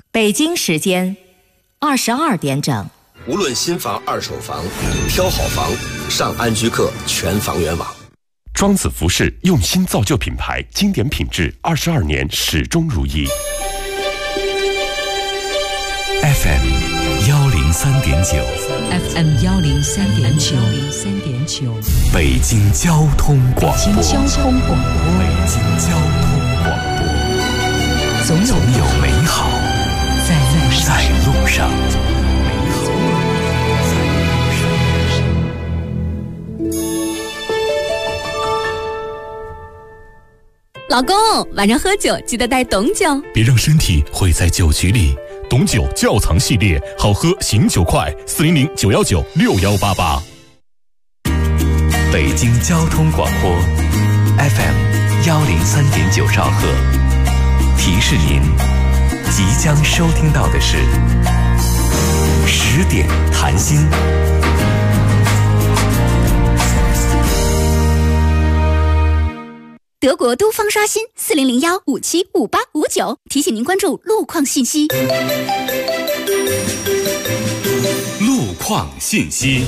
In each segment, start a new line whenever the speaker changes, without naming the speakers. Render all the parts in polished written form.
北京时间22点整。
无论新房、二手房，挑好房，上安居客全房源网。
庄子服饰用心造就品牌，经典品质，22年始终如一。
FM 103.9
FM 103.9
北京交通广播。
北京交通广播。
北京交通广播。总有美好在路上。
老公，晚上喝酒记得带董酒，
别让身体毁在酒局里。董酒窖藏系列，好喝醒酒快，400-919-6188。北京交通广播 FM 103.9兆赫，提示您即将收听到的是10点谈心。
德国都方刷新40015755859，提醒您关注路况信息。
路况信息。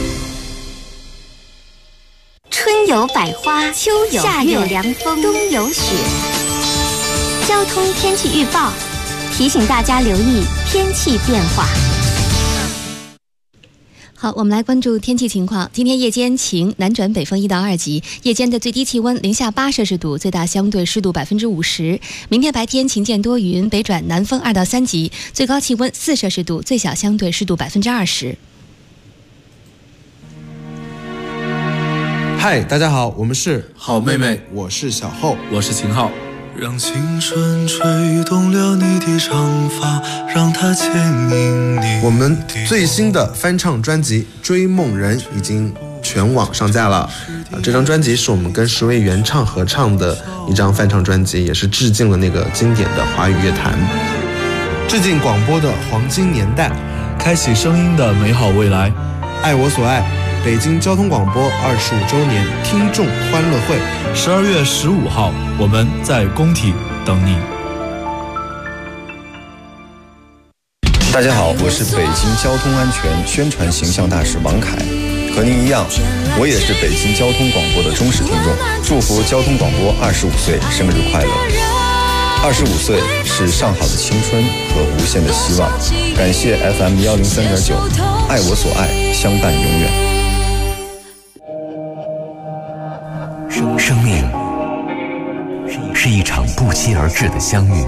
春有百花，秋有夏有凉风，冬有雪。交通天气预报提醒大家留意天气变化。
好，我们来关注天气情况。今天夜间晴，南转北风1到2级，夜间的最低气温零下8摄氏度，最大相对湿度50%。明天白天晴间多云，北转南风2到3级，最高气温4摄氏度，最小相对湿度20%。
嗨，大家好，我们是
好妹妹，
我是小厚，
我是秦昊。
让青春吹动了你的长发，让它牵引你。
我们最新的翻唱专辑《追梦人》已经全网上架了。这张专辑是我们跟10位原唱合唱的一张翻唱专辑，也是致敬了那个经典的华语乐坛，致敬广播的黄金年代，
开启声音的美好未来。
爱我所爱，北京交通广播25周年听众欢乐会
，12月15号，我们在工体等你。
大家好，我是北京交通安全宣传形象大使王凯，和您一样，我也是北京交通广播的忠实听众，祝福交通广播25岁生日快乐！25岁是上好的青春和无限的希望，感谢 FM 103.9，爱我所爱，相伴永远。
生命是一场不期而至的相遇，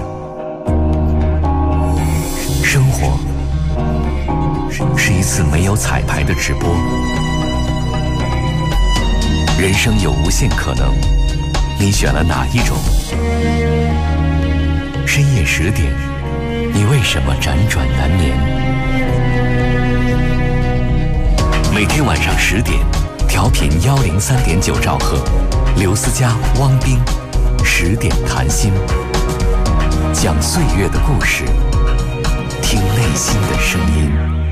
生活是一次没有彩排的直播，人生有无限可能，你选了哪一种？深夜10点，你为什么辗转难眠？每天晚上10点，调频103.9兆赫，刘思佳、汪冰10点谈心，讲岁月的故事，听内心的声音。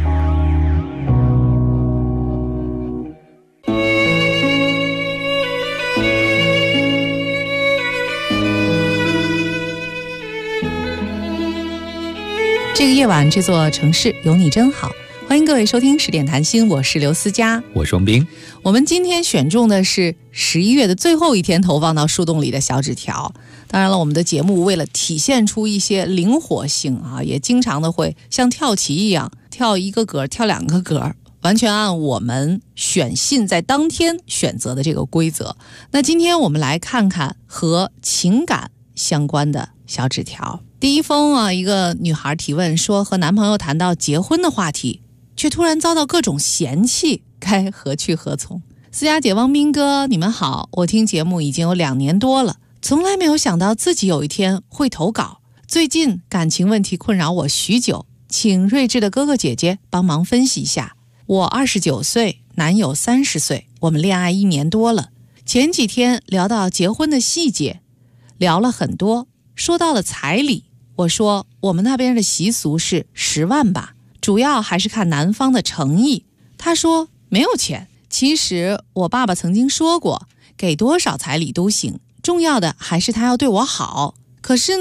这个夜晚，这座城市有你真好。欢迎各位收听10点谈心，我是刘思佳，
我是王冰。
我们今天选中的是11月的最后一天投放到树洞里的小纸条。当然了，我们的节目为了体现出一些灵活性啊，也经常的会像跳棋一样，跳一个格，跳2个格，完全按我们选信在当天选择的这个规则。那今天我们来看看和情感相关的小纸条。第一封啊，一个女孩提问说，和男朋友谈到结婚的话题，却突然遭到各种嫌弃，该何去何从？思佳姐、汪斌哥，你们好，我听节目已经有2年多了，从来没有想到自己有一天会投稿。最近感情问题困扰我许久，请睿智的哥哥姐姐帮忙分析一下。我29岁，男友30岁，我们恋爱1年多了。前几天聊到结婚的细节，聊了很多，说到了彩礼，我说我们那边的习俗是10万吧，主要还是看男方的诚意。他说没有钱，其实我爸爸曾经说过，给多少彩礼都行，重要的还是他要对我好。可是呢，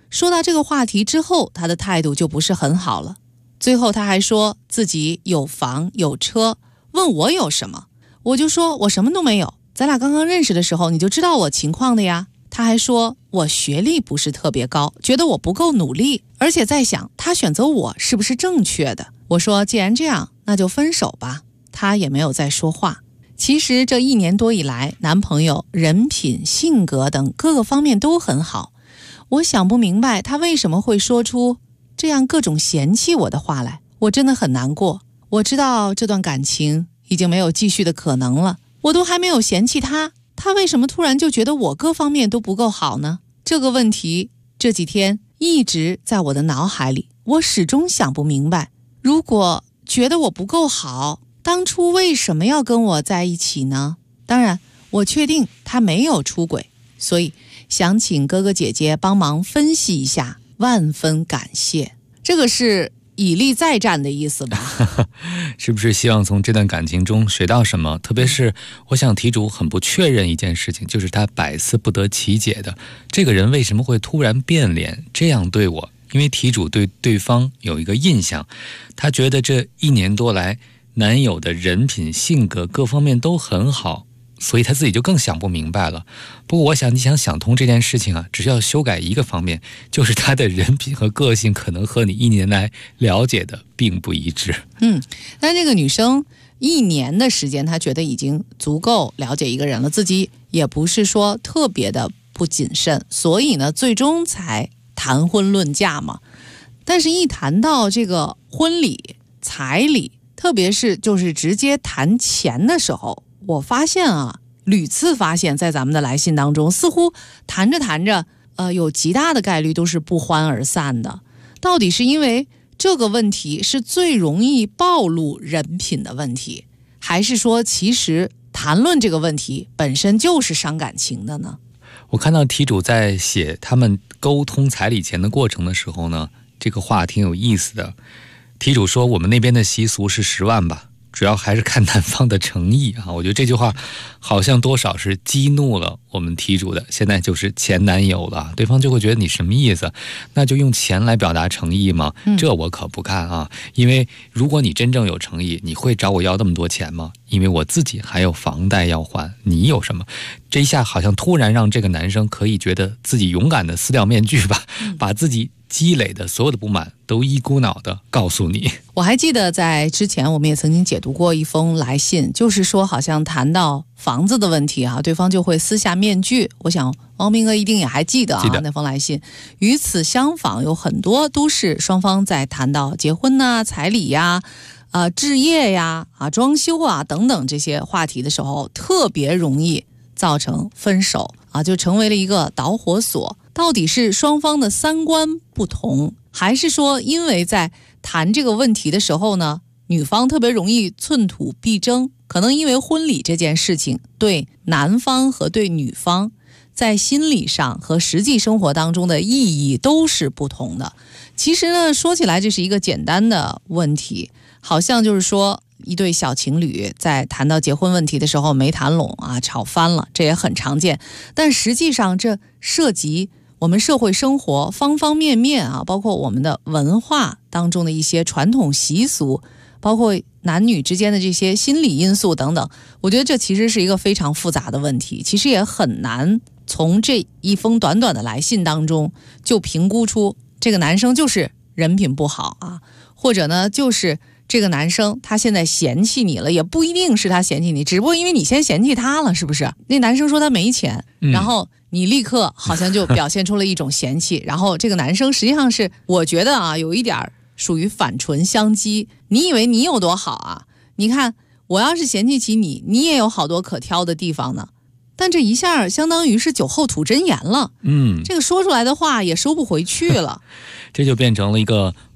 说到这个话题之后，他的态度就不是很好了。最后他还说自己有房有车，问我有什么，我就说我什么都没有，咱俩刚刚认识的时候你就知道我情况的呀。他还说我学历不是特别高，觉得我不够努力，而且在想他选择我是不是正确的。我说既然这样，那就分手吧。他也没有再说话。其实这1年多以来，男朋友人品、性格等各个方面都很好，我想不明白他为什么会说出这样各种嫌弃我的话来，我真的很难过。我知道这段感情已经没有继续的可能了，我都还没有嫌弃他，他为什么突然就觉得我各方面都不够好呢？这个问题这几天一直在我的脑海里，我始终想不明白，如果觉得我不够好，当初为什么要跟我在一起呢？当然我确定他没有出轨，所以想请哥哥姐姐帮忙分析一下，万分感谢。这个是以力再战的意思吧？
是不是希望从这段感情中学到什么？特别是我想题主很不确认一件事情，就是他百思不得其解的，这个人为什么会突然变脸这样对我？因为题主对对方有一个印象，他觉得这1年多来男友的人品、性格各方面都很好，所以他自己就更想不明白了。不过我想你想通这件事情啊，只需要修改一个方面，就是他的人品和个性可能和你1年来了解的并不一致。
但这个女生1年的时间，她觉得已经足够了解一个人了，自己也不是说特别的不谨慎，所以呢最终才谈婚论嫁嘛。但是一谈到这个婚礼、彩礼，特别是就是直接谈钱的时候，我发现屡次发现在咱们的来信当中，似乎谈着谈着有极大的概率都是不欢而散的。到底是因为这个问题是最容易暴露人品的问题，还是说其实谈论这个问题本身就是伤感情的呢？
我看到题主在写他们沟通彩礼钱的过程的时候呢，这个话挺有意思的。题主说我们那边的习俗是10万吧，主要还是看男方的诚意啊。我觉得这句话好像多少是激怒了我们题主的现在就是前男友了，对方就会觉得你什么意思？那就用钱来表达诚意吗？这我可不看啊！因为如果你真正有诚意，你会找我要那么多钱吗？因为我自己还有房贷要还，你有什么？这一下好像突然让这个男生可以觉得自己勇敢的撕掉面具吧，把自己积累的所有的不满都一股脑的告诉你。
我还记得在之前我们也曾经解读过一封来信，就是说好像谈到房子的问题对方就会撕下面具。我想汪斌哥一定也还记得那封来信。与此相反，有很多都是双方在谈到结婚彩礼置业装修等等这些话题的时候，特别容易造成分手就成为了一个导火索。到底是双方的三观不同，还是说因为在谈这个问题的时候呢，女方特别容易寸土必争？可能因为婚礼这件事情对男方和对女方在心理上和实际生活当中的意义都是不同的。其实呢，说起来这是一个简单的问题，好像就是说一对小情侣在谈到结婚问题的时候没谈拢吵翻了，这也很常见。但实际上这涉及我们社会生活方方面面包括我们的文化当中的一些传统习俗，包括男女之间的这些心理因素等等。我觉得这其实是一个非常复杂的问题，其实也很难从这一封短短的来信当中就评估出这个男生就是人品不好或者呢就是这个男生他现在嫌弃你了，也不一定是他嫌弃你，只不过因为你先嫌弃他了，是不是？那男生说他没钱，然后你立刻好像就表现出了一种嫌弃然后这个男生实际上是我觉得有一点属于反唇相讥。你以为你有多好你看我要是嫌弃起你，你也有好多可挑的地方呢。但这一下相当于是酒后吐真言了，这个说出来的话也收不回去了。
这就变成了一个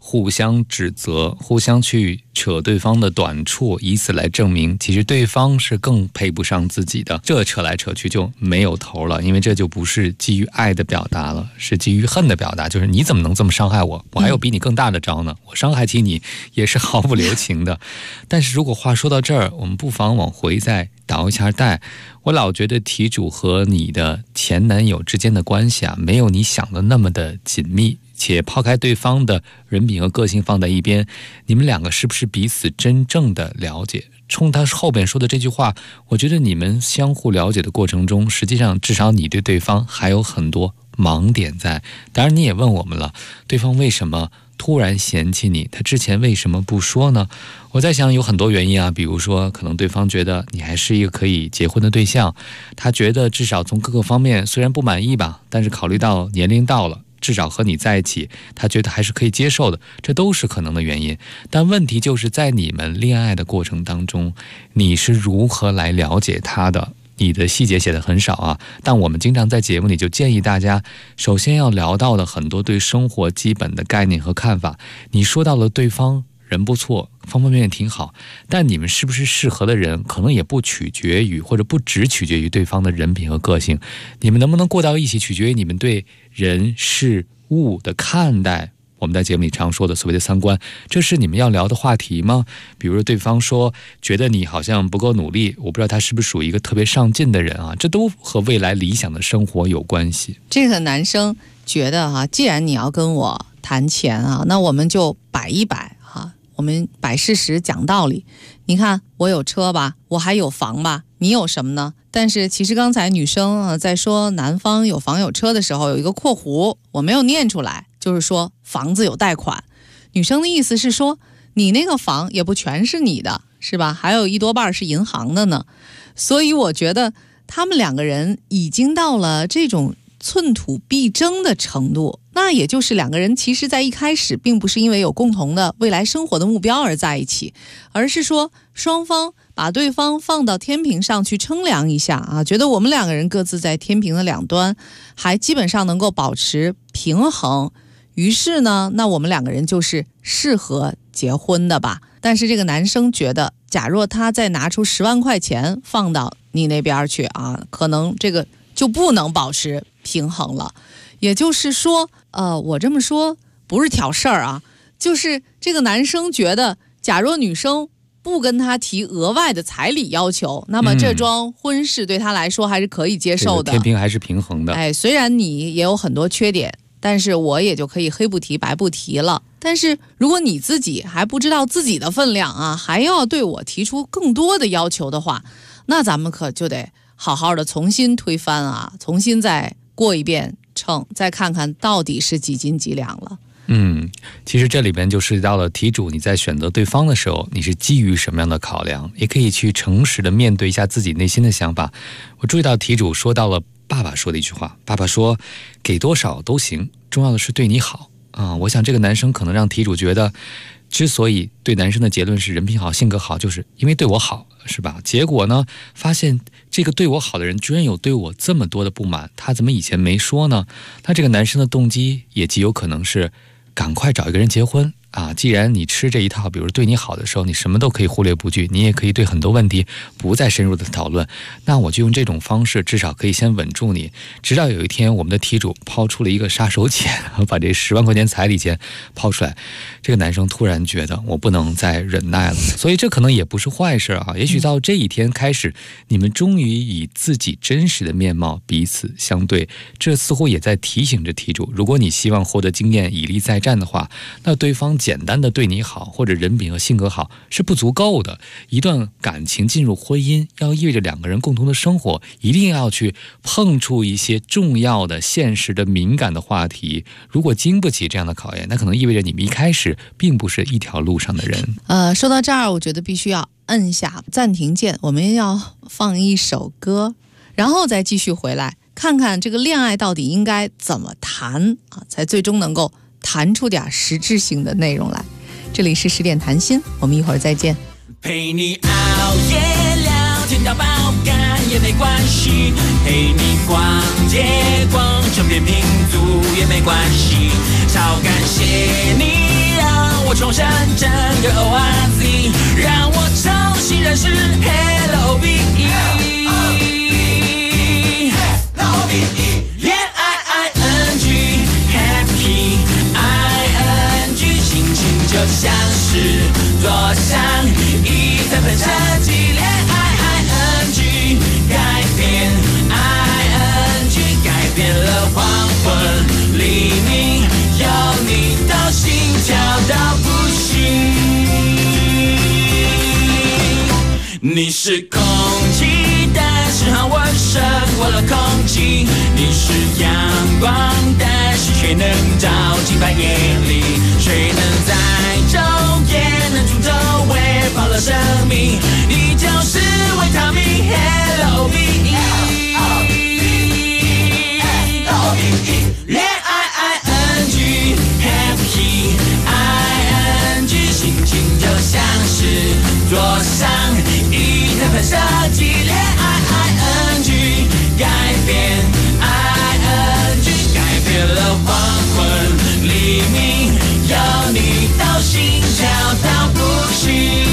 互相指责，互相去扯对方的短处，以此来证明其实对方是更配不上自己的，这扯来扯去就没有头了，因为这就不是基于爱的表达了，是基于恨的表达，就是你怎么能这么伤害我，我还有比你更大的招呢，我伤害起你也是毫不留情的。但是如果话说到这儿，我们不妨往回再倒一下带，我老觉得题主和你的前男友之间的关系啊，没有你想的那么的紧密，且抛开对方的人品和个性放在一边，你们两个是不是彼此真正的了解？冲他后边说的这句话，我觉得你们相互了解的过程中，实际上至少你对对方还有很多盲点在。当然你也问我们了，对方为什么突然嫌弃你，他之前为什么不说呢？我在想有很多原因啊，比如说可能对方觉得你还是一个可以结婚的对象，他觉得至少从各个方面虽然不满意吧，但是考虑到年龄到了，至少和你在一起他觉得还是可以接受的，这都是可能的原因。但问题就是在你们恋爱的过程当中，你是如何来了解他的？你的细节写得很少啊，但我们经常在节目里就建议大家首先要聊到的很多对生活基本的概念和看法。你说到了对方人不错，方方面面挺好，但你们是不是适合的人，可能也不取决于，或者不只取决于对方的人品和个性。你们能不能过到一起，取决于你们对人事物的看待。我们在节目里常说的所谓的三观，这是你们要聊的话题吗？比如说对方说觉得你好像不够努力，我不知道他是不是属于一个特别上进的人啊，这都和未来理想的生活有关系。
这个男生觉得既然你要跟我谈钱那我们就摆一摆我们摆事实讲道理。你看我有车吧，我还有房吧，你有什么呢？但是其实刚才女生在说男方有房有车的时候，有一个括弧我没有念出来，就是说房子有贷款。女生的意思是说你那个房也不全是你的，是吧？还有一多半是银行的呢。所以我觉得他们两个人已经到了这种寸土必争的程度，那也就是两个人其实在一开始并不是因为有共同的未来生活的目标而在一起，而是说双方把对方放到天平上去称量一下觉得我们两个人各自在天平的两端还基本上能够保持平衡，于是呢，那我们两个人就是适合结婚的吧。但是这个男生觉得，假若他再拿出10万块钱放到你那边去可能这个就不能保持平衡了。也就是说我这么说不是挑事儿就是这个男生觉得，假若女生不跟他提额外的彩礼要求，那么这桩婚事对他来说还是可以接受的，
天平还是平衡的。
虽然你也有很多缺点，但是我也就可以黑不提白不提了。但是如果你自己还不知道自己的分量还要对我提出更多的要求的话，那咱们可就得好好的重新推翻重新再过一遍秤，再看看到底是几斤几两了。
其实这里边就涉及到了题主你在选择对方的时候，你是基于什么样的考量，也可以去诚实的面对一下自己内心的想法。我注意到题主说到了爸爸说的一句话，爸爸说给多少都行，重要的是对你好我想这个男生可能让题主觉得，之所以对男生的结论是人品好性格好，就是因为对我好，是吧？结果呢，发现这个对我好的人居然有对我这么多的不满，他怎么以前没说呢？那这个男生的动机也极有可能是赶快找一个人结婚既然你吃这一套，比如对你好的时候，你什么都可以忽略不计，你也可以对很多问题不再深入的讨论，那我就用这种方式，至少可以先稳住你，直到有一天我们的题主抛出了一个杀手锏，把这10万块钱彩礼钱抛出来，这个男生突然觉得我不能再忍耐了，所以这可能也不是坏事也许到这一天开始，你们终于以自己真实的面貌彼此相对，这似乎也在提醒着题主，如果你希望获得经验以力再战的话，那对方简单的对你好或者人品和性格好是不足够的，一段感情进入婚姻要意味着两个人共同的生活，一定要去碰触一些重要的现实的敏感的话题，如果经不起这样的考验，那可能意味着你们一开始并不是一条路上的人。
说到这儿我觉得必须要摁下暂停键，我们要放一首歌，然后再继续回来看看这个恋爱到底应该怎么谈才最终能够谈出点实质性的内容来。这里是10点谈心，我们一会儿再见。
陪你熬夜聊天到爆肝也没关系，陪你逛街逛成片拼图也没关系，超感谢你我重申整个 ORZ， 让我重新认识 LOVE。恋爱 ING happy ING， 心情就像是坐上一台喷射机。恋爱 ING 改变 ING， 改变了黄昏黎明，有你到心跳到不行。你是空气，但是和我胜过了空气。你是阳光，但是却能照进半夜里。谁能在昼夜能煮粥喂饱了生命？你就是维他命 LOVE。恋爱 ING happy ING， 心情就像是坐上一台喷射机。恋爱 ING 改变 ING， 改变了黄昏黎明，有你到心跳到不行。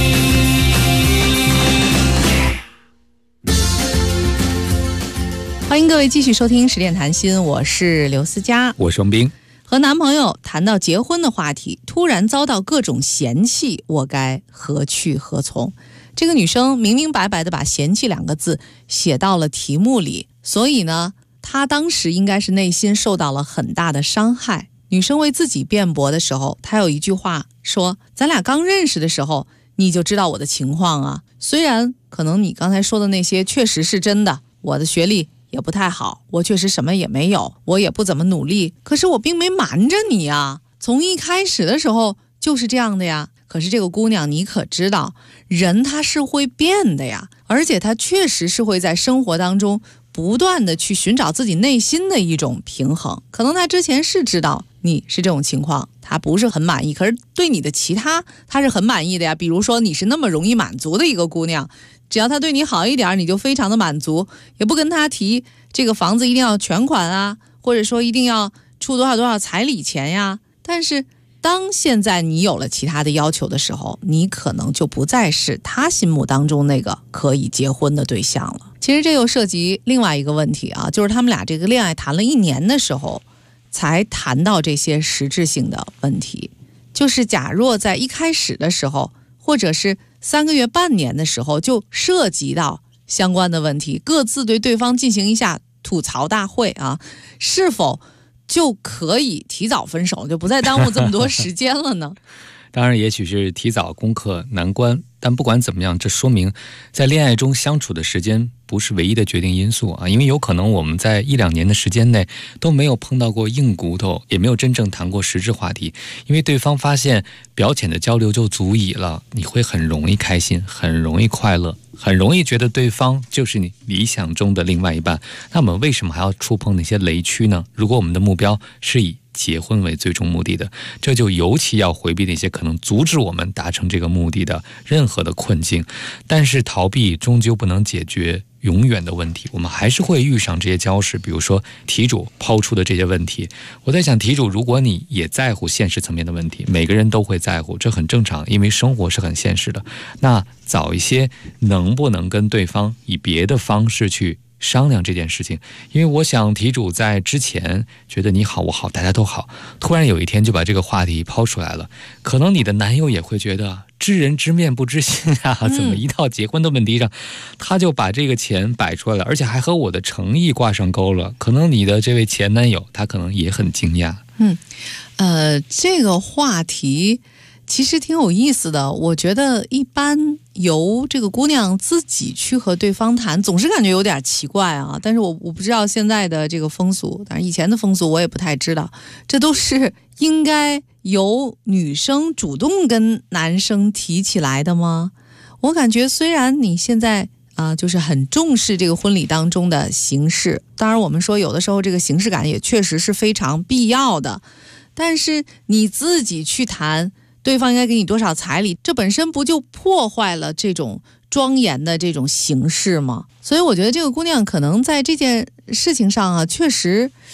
欢迎各位继续收听十点谈心，我是刘思佳，
我是王斌。
和男朋友谈到结婚的话题，突然遭到各种嫌弃，我该何去何从？这个女生明明白白的把嫌弃2个字写到了题目里，所以呢，她当时应该是内心受到了很大的伤害。女生为自己辩驳的时候，她有一句话说，咱俩刚认识的时候你就知道我的情况啊，虽然可能你刚才说的那些确实是真的，我的学历也不太好，我确实什么也没有，我也不怎么努力，可是我并没瞒着你啊，从一开始的时候就是这样的呀。可是这个姑娘，你可知道，人他是会变的呀，而且他确实是会在生活当中不断的去寻找自己内心的一种平衡。可能他之前是知道你是这种情况，他不是很满意，可是对你的其他他是很满意的呀。比如说你是那么容易满足的一个姑娘，只要他对你好一点，你就非常的满足，也不跟他提这个房子一定要全款啊，或者说一定要出多少彩礼钱呀。但是当现在你有了其他的要求的时候，你可能就不再是他心目当中那个可以结婚的对象了。其实这又涉及另外一个问题啊，就是他们俩这个恋爱谈了1年的时候才谈到这些实质性的问题。就是假若在一开始的时候，或者是3个月半年的时候就涉及到相关的问题，各自对对方进行一下吐槽大会啊，是否就可以提早分手，就不再耽误这么多时间了呢？
当然也许是提早攻克难关，但不管怎么样，这说明在恋爱中相处的时间不是唯一的决定因素啊，因为有可能我们在1-2年的时间内都没有碰到过硬骨头，也没有真正谈过实质话题，因为对方发现表浅的交流就足以了，你会很容易开心，很容易快乐，很容易觉得对方就是你理想中的另外一半。那么为什么还要触碰那些雷区呢？如果我们的目标是以结婚为最终目的的，这就尤其要回避那些可能阻止我们达成这个目的的任何的困境。但是逃避终究不能解决永远的问题，我们还是会遇上这些礁石，比如说题主抛出的这些问题。我在想，题主，如果你也在乎现实层面的问题，每个人都会在乎，这很正常，因为生活是很现实的。那早一些能不能跟对方以别的方式去商量这件事情？因为我想题主在之前觉得你好我好大家都好，突然有一天就把这个话题抛出来了，可能你的男友也会觉得知人知面不知心啊，怎么一到结婚的问题上他就把这个钱摆出来了，而且还和我的诚意挂上钩了。可能你的这位前男友他可能也很惊讶。
这个话题其实挺有意思的，我觉得一般由这个姑娘自己去和对方谈，总是感觉有点奇怪啊。但是我不知道现在的这个风俗，但是以前的风俗我也不太知道，这都是应该由女生主动跟男生提起来的吗？我感觉虽然你现在就是很重视这个婚礼当中的形式，当然我们说有的时候这个形式感也确实是非常必要的，但是你自己去谈对方应该给你多少彩礼，这本身不就破坏了这种庄严的这种形式吗？所以我觉得这个姑娘可能在这件事情上啊，确实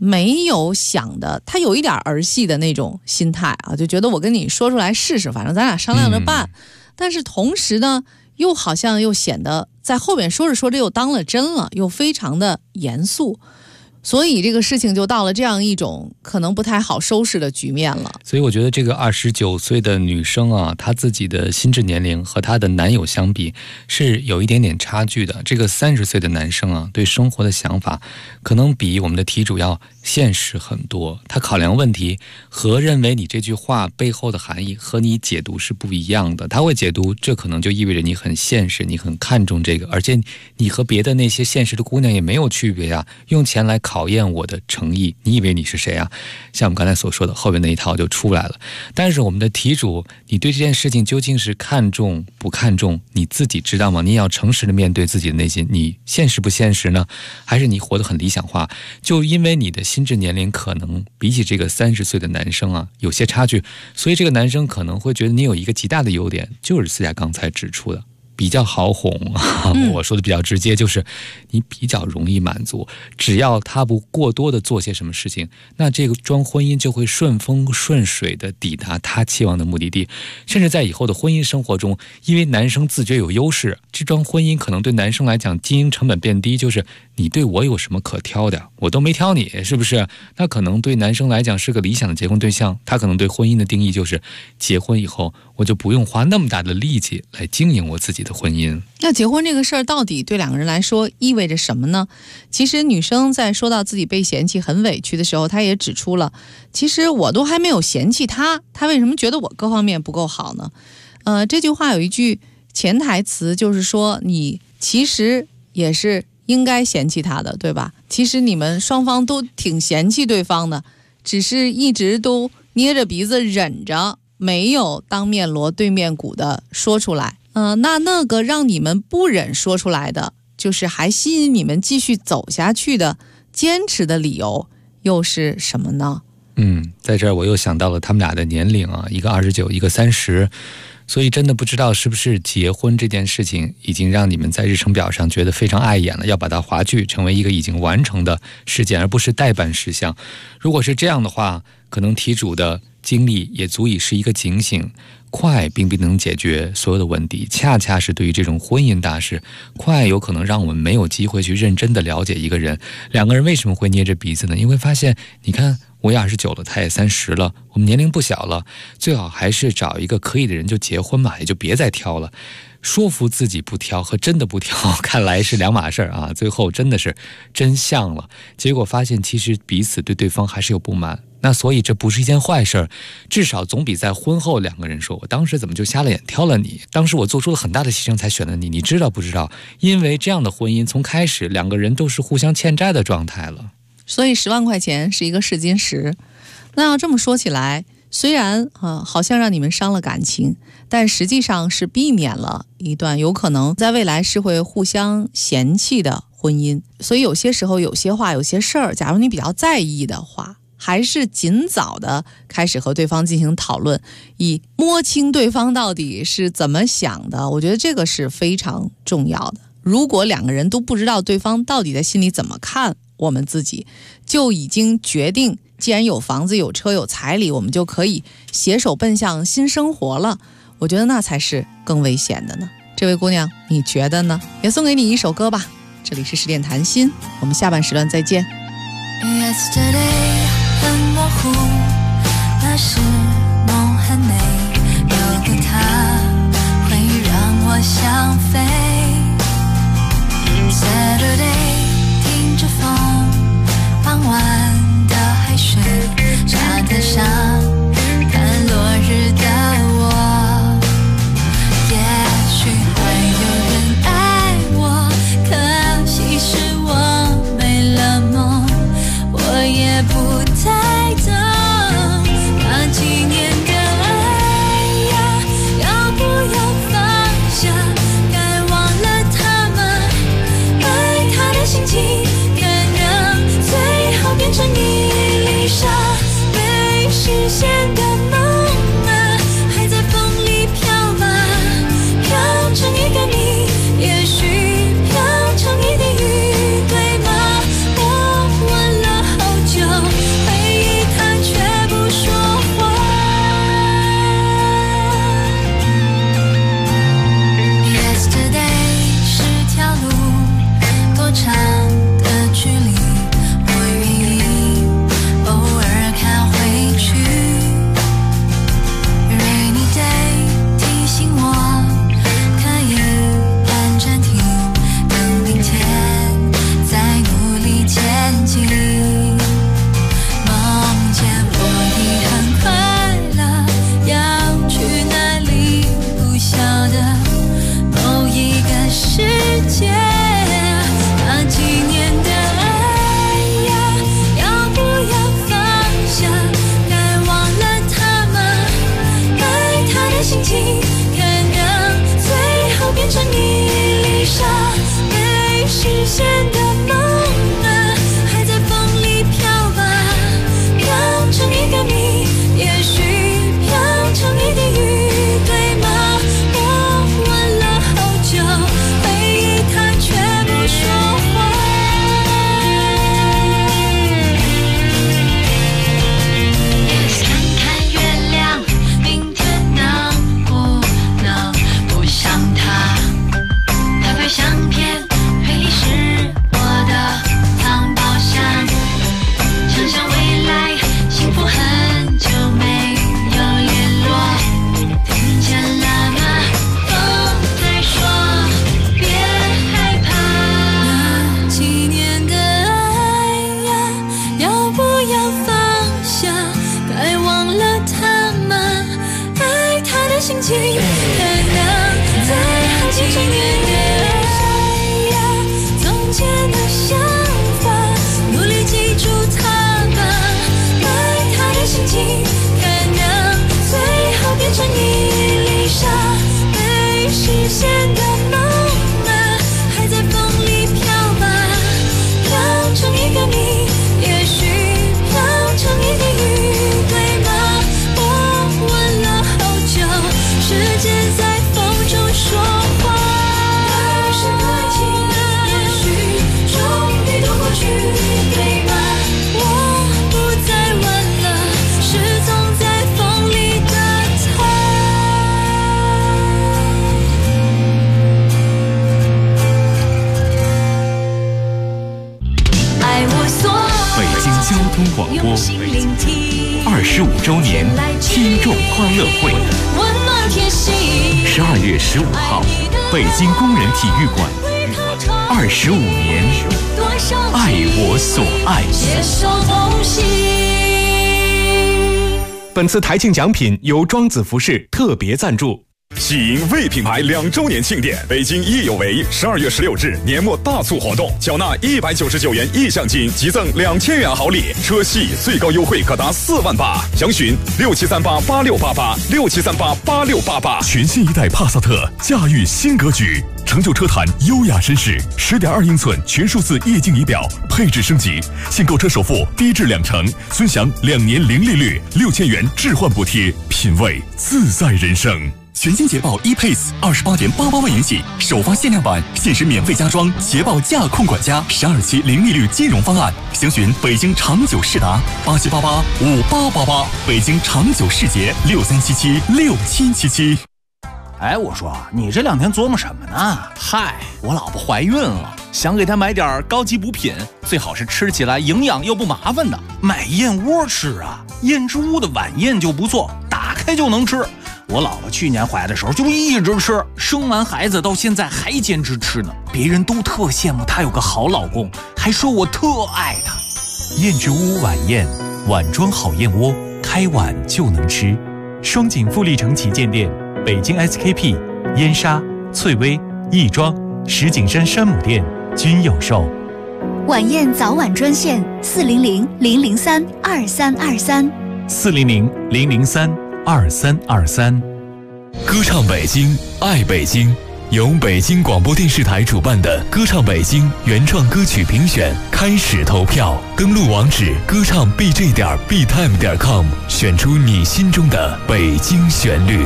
没有想的，他有一点儿戏的那种心态啊，就觉得我跟你说出来试试，反正咱俩商量着办。但是同时呢，又好像又显得在后面说着说着又当了真了，又非常的严肃。所以这个事情就到了这样一种可能不太好收拾的局面了。
所以我觉得这个29岁的女生啊，她自己的心智年龄和她的男友相比是有一点点差距的。这个30岁的男生啊，对生活的想法可能比我们的题主要现实很多。他考量问题和认为你这句话背后的含义和你解读是不一样的。他会解读这可能就意味着你很现实，你很看重这个，而且你和别的那些现实的姑娘也没有区别啊，用钱来考验我的诚意，你以为你是谁啊？像我们刚才所说的，后面那一套就出来了。但是我们的题主，你对这件事情究竟是看重不看重，你自己知道吗？你也要诚实的面对自己的内心，你现实不现实呢？还是你活得很理想化？就因为你的心智年龄可能比起这个30岁的男生啊有些差距，所以这个男生可能会觉得你有一个极大的优点，就是思佳刚才指出的，比较好哄。我说的比较直接，就是你比较容易满足，只要他不过多的做些什么事情，那这个桩婚姻就会顺风顺水的抵达他期望的目的地。甚至在以后的婚姻生活中，因为男生自觉有优势，这桩婚姻可能对男生来讲经营成本变低，就是你对我有什么可挑的，我都没挑你，是不是？那可能对男生来讲是个理想的结婚对象，他可能对婚姻的定义就是结婚以后我就不用花那么大的力气来经营我自己的婚姻。
那结婚这个事儿到底对两个人来说意味着什么呢？其实女生在说到自己被嫌弃很委屈的时候，她也指出了，其实我都还没有嫌弃他为什么觉得我各方面不够好呢？这句话有一句潜台词，就是说你其实也是应该嫌弃他的，对吧？其实你们双方都挺嫌弃对方的，只是一直都捏着鼻子忍着，没有当面锣对面鼓的说出来。那个让你们不忍说出来的，就是还吸引你们继续走下去的坚持的理由又是什么呢？
在这儿我又想到了他们俩的年龄啊，一个29，一个30，所以真的不知道是不是结婚这件事情已经让你们在日程表上觉得非常碍眼了，要把它划去成为一个已经完成的事件，而不是待办事项。如果是这样的话，可能题主的经历也足以是一个警醒。快并不能解决所有的问题，恰恰是对于这种婚姻大事，快有可能让我们没有机会去认真的了解一个人。两个人为什么会捏着鼻子呢？因为发现，你看我也29了，他也30了，我们年龄不小了，最好还是找一个可以的人就结婚嘛，也就别再挑了。说服自己不挑和真的不挑看来是两码事啊，最后真的是真相了，结果发现其实彼此对对方还是有不满。那所以这不是一件坏事，至少总比在婚后两个人说我当时怎么就瞎了眼挑了你，当时我做出了很大的牺牲才选了你，你知道不知道？因为这样的婚姻从开始两个人都是互相欠债的状态了。
所以10万块钱是一个试金石。那要这么说起来，虽然好像让你们伤了感情，但实际上是避免了一段有可能在未来是会互相嫌弃的婚姻。所以有些时候有些话有些事儿，假如你比较在意的话，还是尽早的开始和对方进行讨论，以摸清对方到底是怎么想的，我觉得这个是非常重要的。如果两个人都不知道对方到底在心里怎么看我们自己，就已经决定既然有房子有车有彩礼，我们就可以携手奔向新生活了，我觉得那才是更危险的呢。这位姑娘你觉得呢？也送给你一首歌吧，这里是10点谈心，我们下半时段再见。
Yesterday 很模糊，那是梦很美，有个他会让我想飞。 Saturday 听着风，傍晚的海水，沙滩上看落日的我，也许会有人爱我，可惜是我没了梦，我也不太懂那几年的爱呀，要不要放下？该忘了他吗？爱他的心情，可能在好几十年的爱呀，从前的想法，努力记住它吧，爱他的心情，可能最后变成一粒沙，被实现的梦啊，还在风里飘吧，飘成一个谜，也许飘成一滴雨，对吗？我问了好久，时间在风中说话。人生的爱情，也许终于都过去，对吗？我不再问了，失踪在风里的他。爱我所有，
北京交通广播25周年听众欢乐会
温暖贴心
，12月15号，北京工人体育馆，25年，爱我所爱。
携手同行。
本次台庆奖品由庄子服饰特别赞助。
喜迎魏品牌2周年庆典，北京益有为12月16日年末大促活动，缴纳199元意向金，即赠2000元好礼，车系最高优惠可达4万8，详询67388688，67388688。
全新一代帕萨特驾驭新格局，成就车坛优雅绅士，10.2英寸全数字液晶仪表，配置升级，现购车首付低至20%，尊享2年零利率，6000元置换补贴，品味自在人生。全新捷豹 ePace 28.88万元起，首发限量版，限时免费加装捷豹驾控管家12期零利率金融方案，详询北京长久世达87885888，北京长久世捷63776777。
哎，我说你这2天琢磨什么呢？嗨，我老婆怀孕了，想给她买点高级补品，最好是吃起来营养又不麻烦的。买燕窝吃啊，燕之屋的晚宴就不错，打开就能吃。我老婆去年怀的时候就一直吃，生完孩子到现在还坚持吃呢。别人都特羡慕她有个好老公，还说我特爱她。
燕之屋晚宴，碗装好燕窝，开碗就能吃。双井富力城旗舰店、北京 SKP、燕莎、翠微、亦庄、石景山山姆店均有售。
晚宴早晚专线
400-003-2323，400-003-2323。
歌唱北京，爱北京，由北京广播电视台主办的歌唱北京原创歌曲评选开始投票，登录网址歌唱 bj.btime.com， 选出你心中的北京旋律。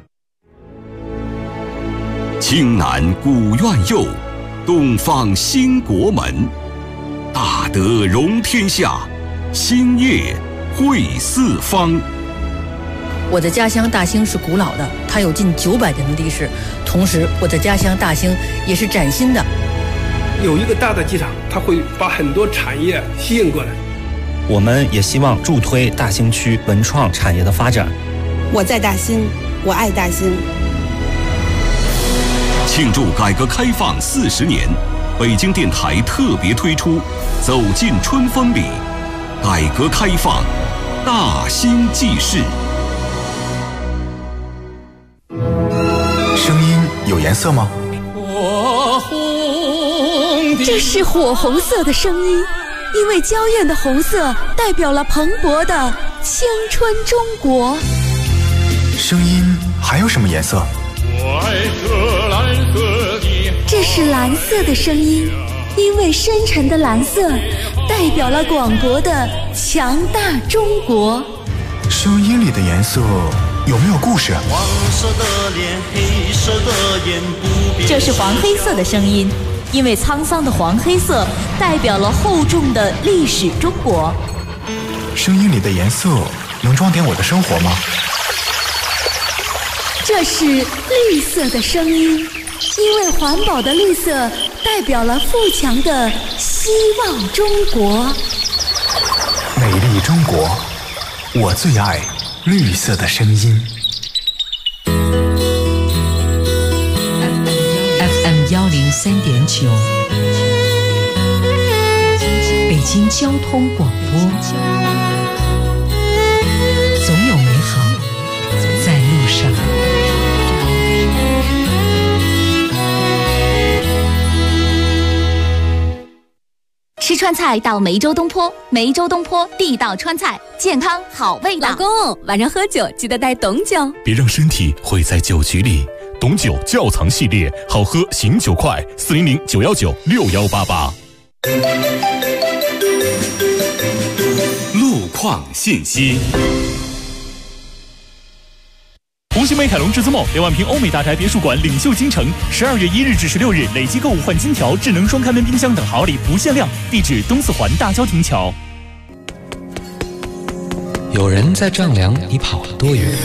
青南古院右，东方兴国门，大德容天下，兴业惠四方。
我的家乡大兴是古老的，它有近900年的历史。同时，我的家乡大兴也是崭新的。
有一个大的机场，它会把很多产业吸引过来。
我们也希望助推大兴区文创产业的发展。
我在大兴，我爱大兴。
庆祝改革开放40年，北京电台特别推出《走进春风里》，改革开放大兴记事。
声音有颜色吗？
这是火红色的声音，因为娇艳的红色代表了蓬勃的青春中国。
声音还有什么颜色？
这是蓝色的声音，因为深沉的蓝色代表了广博的强大中国。
声音里的颜色有没有故事？
黄色的脸，黑色的眼，不变。
这是黄黑色的声音，因为沧桑的黄黑色代表了厚重的历史中国。
声音里的颜色能装点我的生活吗？
这是绿色的声音，因为环保的绿色代表了富强的希望中国。
美丽中国，我最爱绿色的声音。
FM 103.9，北京交通广播，总有美好在路上。
川菜到梅州东坡，梅州东坡地道川菜，健康好味道。
老公，晚上喝酒记得带董酒，
别让身体毁在酒局里。董酒窖藏系列，好喝醒酒快，400-919-6188。
路况信息。
红星美凯龙至尊梦2万平欧美大宅别墅馆领袖京城，12月1日至16日累计购物换金条、智能双开门冰箱等好礼不限量。地址东四环大郊亭桥。
有人在丈量你跑了多远，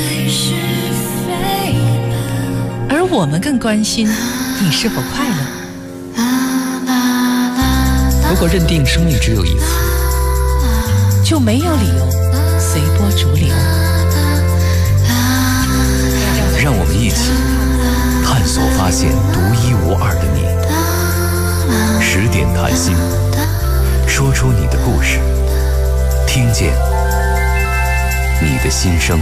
而我们更关心你是否快乐。
如果认定生命只有一次，
就没有理由随波逐流。
让我们一起探索发现独一无二的你。10点谈心，说出你的故事，听见你的心声。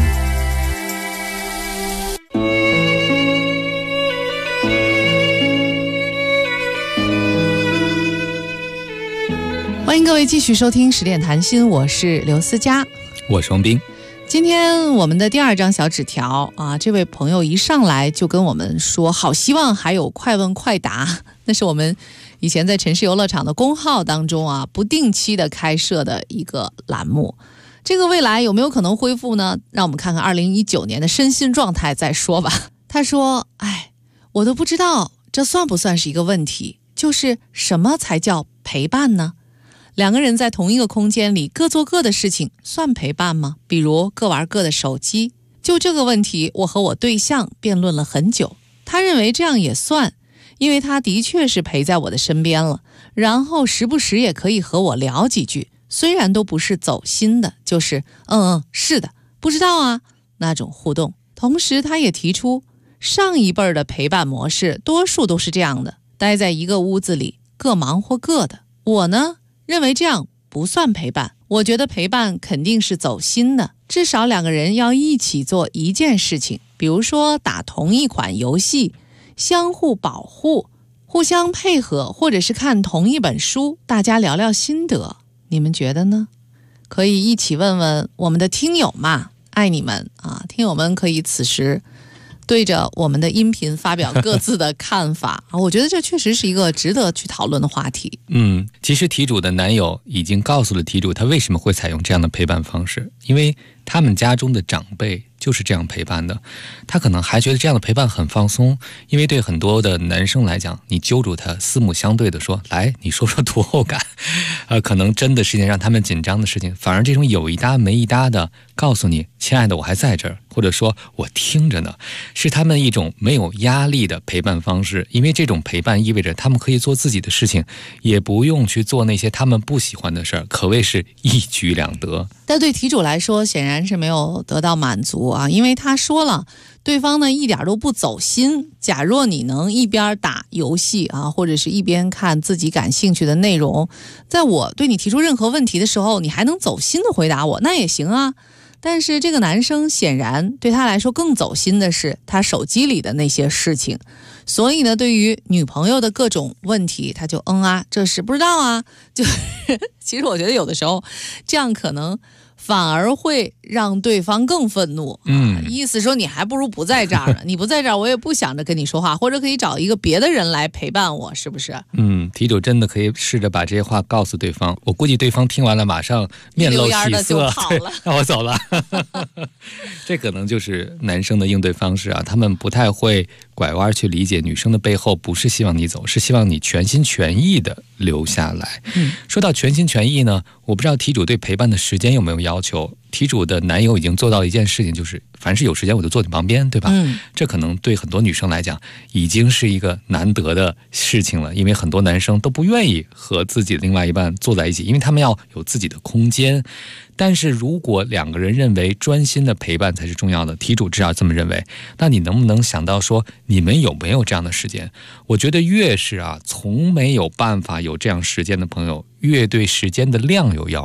欢迎各位继续收听10点谈心，我是刘思佳，
我是王斌。
今天我们的第2张小纸条啊，这位朋友一上来就跟我们说，好希望还有快问快答，那是我们以前在城市游乐场的公号当中啊，不定期的开设的一个栏目。这个未来有没有可能恢复呢？让我们看看2019年的身心状态再说吧。他说，我都不知道这算不算是一个问题，就是什么才叫陪伴呢？2个人在同一个空间里各做各的事情算陪伴吗？比如各玩各的手机。就这个问题，我和我对象辩论了很久，他认为这样也算，因为他的确是陪在我的身边了，然后时不时也可以和我聊几句，虽然都不是走心的，就是是的，不知道啊那种互动。同时他也提出，上一辈的陪伴模式多数都是这样的，待在一个屋子里各忙活各的。我呢认为这样不算陪伴，我觉得陪伴肯定是走心的，至少2个人要一起做一件事情，比如说打同一款游戏，相互保护，互相配合，或者是看同一本书，大家聊聊心得。你们觉得呢？可以一起问问我们的听友嘛，爱你们啊！听友们可以此时对着我们的音频发表各自的看法我觉得这确实是一个值得去讨论的话题。
其实题主的男友已经告诉了题主他为什么会采用这样的陪伴方式，因为他们家中的长辈就是这样陪伴的，他可能还觉得这样的陪伴很放松，因为对很多的男生来讲，你揪住他四目相对的说，来你说说读后感可能真的是一件让他们紧张的事情，反而这种有一搭没一搭的告诉你，亲爱的我还在这儿，或者说我听着呢，是他们一种没有压力的陪伴方式，因为这种陪伴意味着他们可以做自己的事情，也不用去做那些他们不喜欢的事儿，可谓是一举两得。
但对题主来说显然是没有得到满足啊，因为他说了对方呢一点都不走心，假若你能一边打游戏啊，或者是一边看自己感兴趣的内容，在我对你提出任何问题的时候，你还能走心的回答我，那也行啊。但是这个男生显然对他来说更走心的是他手机里的那些事情，所以呢对于女朋友的各种问题他就这是不知道啊，其实我觉得有的时候这样可能反而会让对方更愤怒意思说你还不如不在这儿呢你不在这儿我也不想着跟你说话，或者可以找一个别的人来陪伴我，是不是？题主真的可以试着把这些话告诉对方，我估计对方听完了马上面露喜色，对，让我走了这可能就是男生的应对方式啊，他们不太会拐弯去理解女生的背后不是希望你走，是希望你全心全意的留下来。说到全心全意呢，我不知道题主对陪伴的时间有没有要求。题主的男友已经做到一件事情，就是凡是有时间我就坐你旁边，对吧？这可能对很多女生来讲已经是一个难得的事情了，因为很多男生都不愿意和自己的另外一半坐在一起，因为他们要有自己的空间。但是如果2个人认为专心的陪伴才是重要的，题主至少这么认为，那你能不能想到说你们有没有这样的时间？我觉得越是从没有办法有这样时间的朋友，越对时间的量有要求。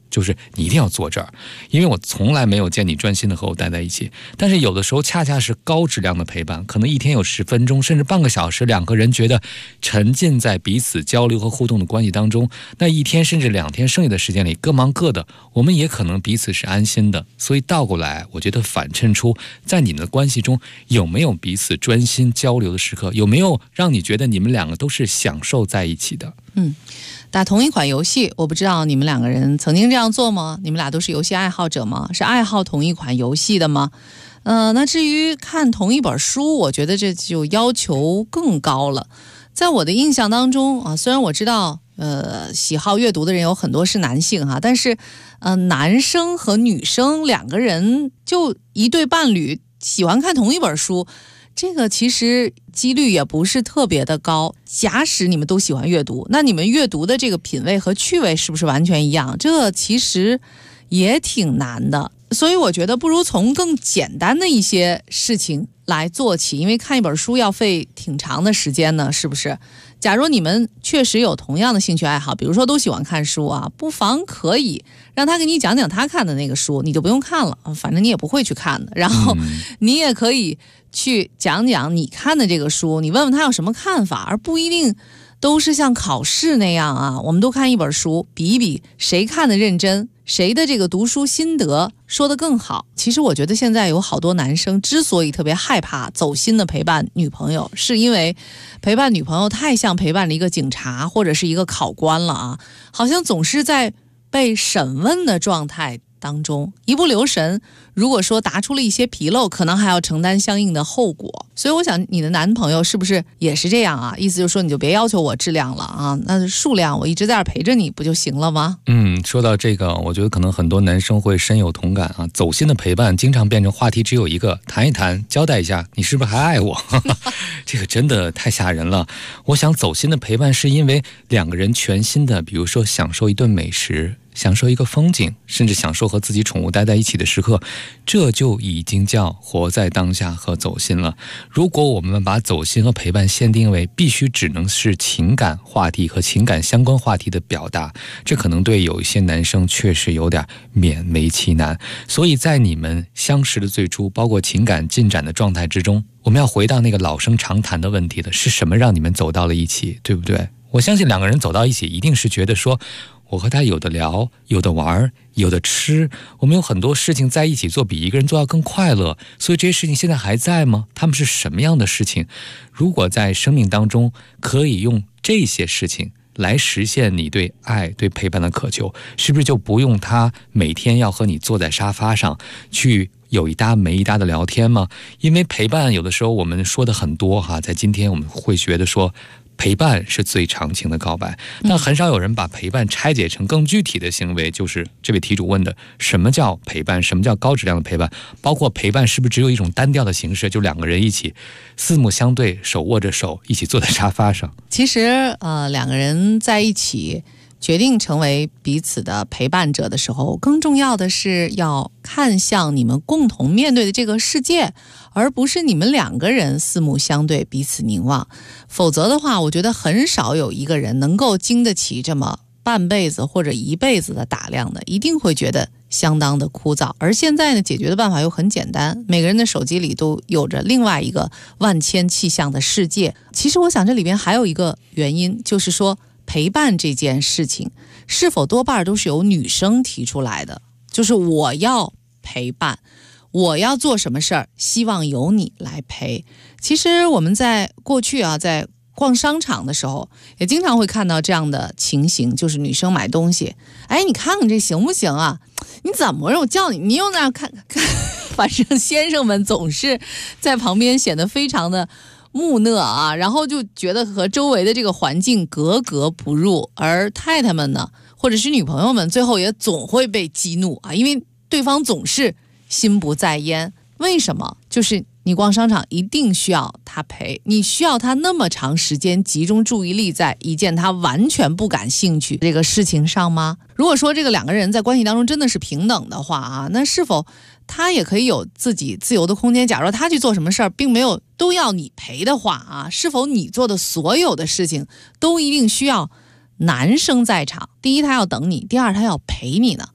就是你一定要坐这儿，因为我从来没有见你专心的和我待在一起。但是有的时候恰恰是高质量的陪伴，可能一天有10分钟甚至半个小时，两个人觉得沉浸在彼此交流和互动的关系当中，那一天甚至2天剩下的时间里各忙各的，我们也可能彼此是安心的。所以倒过来，我觉得反衬出在你们的关系中有没有彼此专心交流的时刻，有没有让你觉得你们两个都是享受在一起的。
打同一款游戏，我不知道你们两个人曾经这样做吗？你们俩都是游戏爱好者吗？是爱好同一款游戏的吗？那至于看同一本书，我觉得这就要求更高了。在我的印象当中啊，虽然我知道喜好阅读的人有很多是男性哈，但是男生和女生两个人就一对伴侣喜欢看同一本书，这个其实几率也不是特别的高。假使你们都喜欢阅读，那你们阅读的这个品味和趣味是不是完全一样？这其实也挺难的。所以我觉得不如从更简单的一些事情来做起，因为看一本书要费挺长的时间呢，是不是？假如你们确实有同样的兴趣爱好，比如说都喜欢看书啊，不妨可以让他给你讲讲他看的那个书，你就不用看了，反正你也不会去看的。然后你也可以去讲讲你看的这个书，你问问他有什么看法，而不一定都是像考试那样啊，我们都看一本书，比一比谁看的认真，谁的这个读书心得说得更好。其实我觉得现在有好多男生之所以特别害怕走心的陪伴女朋友，是因为陪伴女朋友太像陪伴了一个警察或者是一个考官了啊，好像总是在被审问的状态当中，一不留神，如果说答出了一些纰漏，可能还要承担相应的后果。所以我想你的男朋友是不是也是这样啊？意思就是说你就别要求我质量了啊，那数量我一直在这陪着你不就行了吗？
说到这个，我觉得可能很多男生会深有同感啊。走心的陪伴经常变成话题只有一个，谈一谈，交代一下你是不是还爱我这个真的太吓人了。我想走心的陪伴是因为两个人全心的，比如说享受一顿美食，享受一个风景，甚至享受和自己宠物待在一起的时刻，这就已经叫活在当下和走心了。如果我们把走心和陪伴限定为必须只能是情感话题和情感相关话题的表达，这可能对有一些男生确实有点勉为其难。所以在你们相识的最初，包括情感进展的状态之中，我们要回到那个老生常谈的问题的，是什么让你们走到了一起，对不对？我相信两个人走到一起一定是觉得说我和他有的聊，有的玩，有的吃，我们有很多事情在一起做，比一个人做要更快乐。所以这些事情现在还在吗？他们是什么样的事情？如果在生命当中可以用这些事情来实现你对爱对陪伴的渴求，是不是就不用他每天要和你坐在沙发上去有一搭没一搭的聊天吗？因为陪伴有的时候我们说的很多哈，在今天我们会觉得说陪伴是最长情的告白，但很少有人把陪伴拆解成更具体的行为，就是这位题主问的什么叫陪伴，什么叫高质量的陪伴，包括陪伴是不是只有一种单调的形式，就两个人一起四目相对，手握着手一起坐在沙发上。
其实两个人在一起决定成为彼此的陪伴者的时候，更重要的是要看向你们共同面对的这个世界，而不是你们两个人四目相对彼此凝望。否则的话，我觉得很少有一个人能够经得起这么半辈子或者一辈子的打量的，一定会觉得相当的枯燥。而现在呢，解决的办法又很简单，每个人的手机里都有着另外一个万千气象的世界。其实我想这里边还有一个原因，就是说陪伴这件事情是否多半都是由女生提出来的，就是我要陪伴，我要做什么事儿，希望由你来陪。其实我们在过去啊，在逛商场的时候也经常会看到这样的情形，就是女生买东西，哎，你看看这行不行啊？你怎么我叫你又那样看看反正先生们总是在旁边显得非常的木讷啊，然后就觉得和周围的这个环境格格不入，而太太们呢，或者是女朋友们，最后也总会被激怒啊，因为对方总是心不在焉。为什么？就是你逛商场一定需要他陪，你需要他那么长时间集中注意力在一件他完全不感兴趣这个事情上吗？如果说这个两个人在关系当中真的是平等的话啊，那是否他也可以有自己自由的空间？假如他去做什么事儿并没有都要你陪的话啊，是否你做的所有的事情都一定需要男生在场？第一，他要等你；第二，他要陪你呢。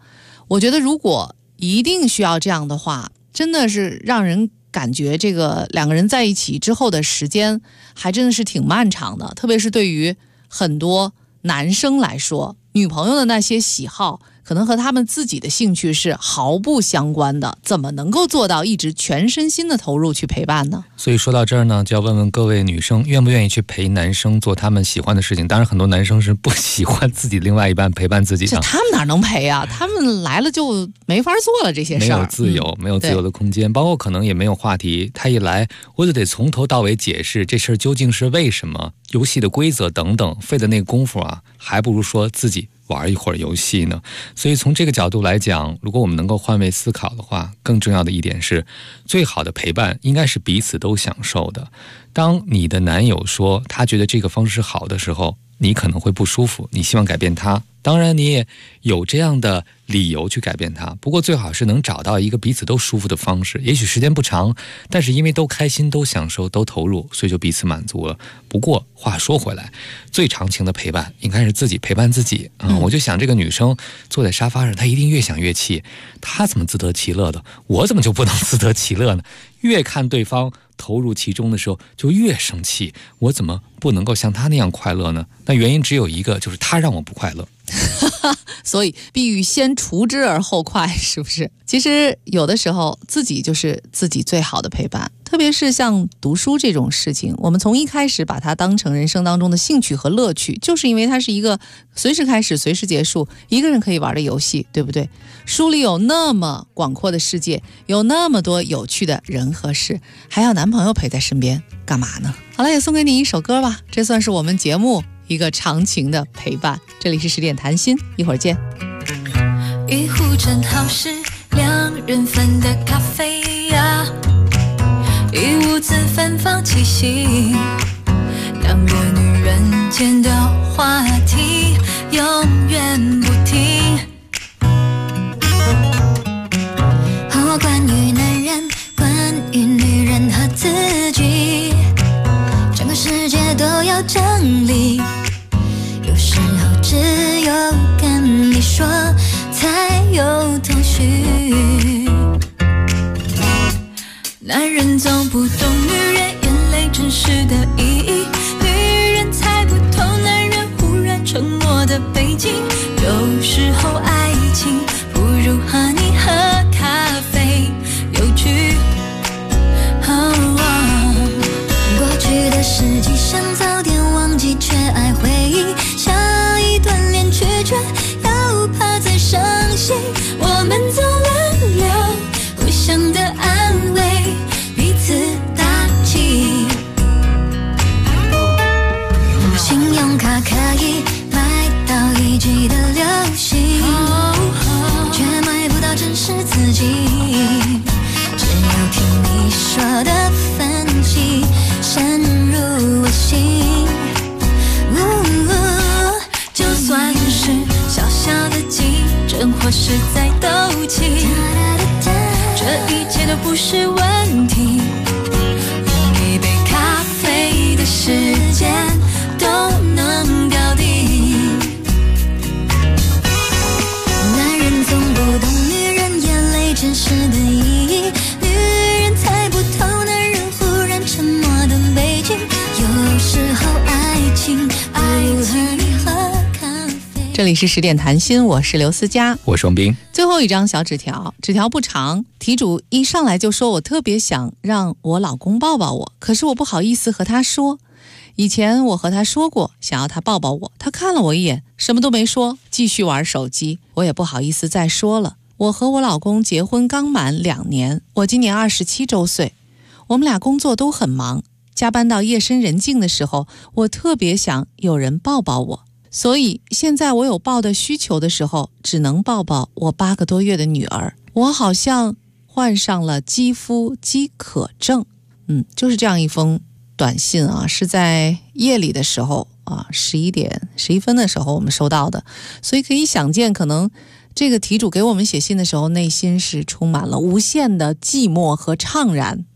我觉得如果一定需要这样的话，真的是让人感觉这个两个人在一起之后的时间还真的是挺漫长的，特别是对于很多男生来说，女朋友的那些喜好可能和他们自己的兴趣是毫不相关的，怎么能够做到一直全身心的投入去陪伴呢？
所以说到这儿呢，就要问问各位女生，愿不愿意去陪男生做他们喜欢的事情？当然很多男生是不喜欢自己另外一半陪伴自己的，
这他们哪能陪啊？他们来了就没法做了这些事儿，
没有自由，没有自由的空间，包括可能也没有话题，他一来我就得从头到尾解释这事儿究竟是为什么，游戏的规则等等，费的那个功夫啊，还不如说自己玩一会儿游戏呢。所以从这个角度来讲，如果我们能够换位思考的话，更重要的一点是，最好的陪伴应该是彼此都享受的。当你的男友说他觉得这个方式好的时候，你可能会不舒服，你希望改变他，当然你也有这样的理由去改变他，不过最好是能找到一个彼此都舒服的方式，也许时间不长，但是因为都开心都享受都投入，所以就彼此满足了。不过话说回来，最长情的陪伴应该是自己陪伴自己我就想这个女生坐在沙发上，她一定越想越气，她怎么自得其乐的，我怎么就不能自得其乐呢？越看对方投入其中的时候就越生气，我怎么不能够像他那样快乐呢？那原因只有一个，就是他让我不快乐。
所以必欲先除之而后快，是不是？其实有的时候自己就是自己最好的陪伴，特别是像读书这种事情，我们从一开始把它当成人生当中的兴趣和乐趣，就是因为它是一个随时开始随时结束，一个人可以玩的游戏，对不对？书里有那么广阔的世界，有那么多有趣的人和事，还要男朋友陪在身边，干嘛呢？好了，也送给你一首歌吧，这算是我们节目一个长情的陪伴。这里是10点谈心，一会儿见。
一壶正好是两人份的咖啡呀，一屋子芬芳气息，两个女人间的话题永远不停。关于男人，关于女人和自己，整个世界都要整理，有时候只有跟你说才有头绪。男人总不懂女人眼泪真实的意义，女人猜不透男人忽然沉默的背景，有时候爱情不如和你喝咖啡有趣。过去的事迹想早点忘记，却爱回忆，下一段恋曲却又怕再伤心。我们总轮流互相的安慰，彼此打气。信用卡可以买到1季的流行，却买不到真实自己。只有听你说的分析深入我心，就算是小小的竞争或是在斗气，这一切都不是问题。用一杯咖啡的时间都能搞定。男人总不懂女人眼泪真实的意义，女人猜不透男人忽然沉默的背景，有时候爱情不如和你喝咖啡。
这里是10点谈心，我是刘思佳，
我是王斌。
最后一张小纸条，纸条不长，题主一上来就说我特别想让我老公抱抱我，可是我不好意思和他说。以前我和他说过想要他抱抱我，他看了我一眼，什么都没说，继续玩手机，我也不好意思再说了。我和我老公结婚刚满2年，我今年27周岁，我们俩工作都很忙，加班到夜深人静的时候，我特别想有人抱抱我，所以现在我有抱的需求的时候，只能抱抱我8个多月的女儿。我好像患上了肌肤饥渴症。就是这样一封短信啊，是在夜里的时候啊，11点11分的时候我们收到的，所以可以想见，可能这个题主给我们写信的时候，内心是充满了无限的寂寞和怅然。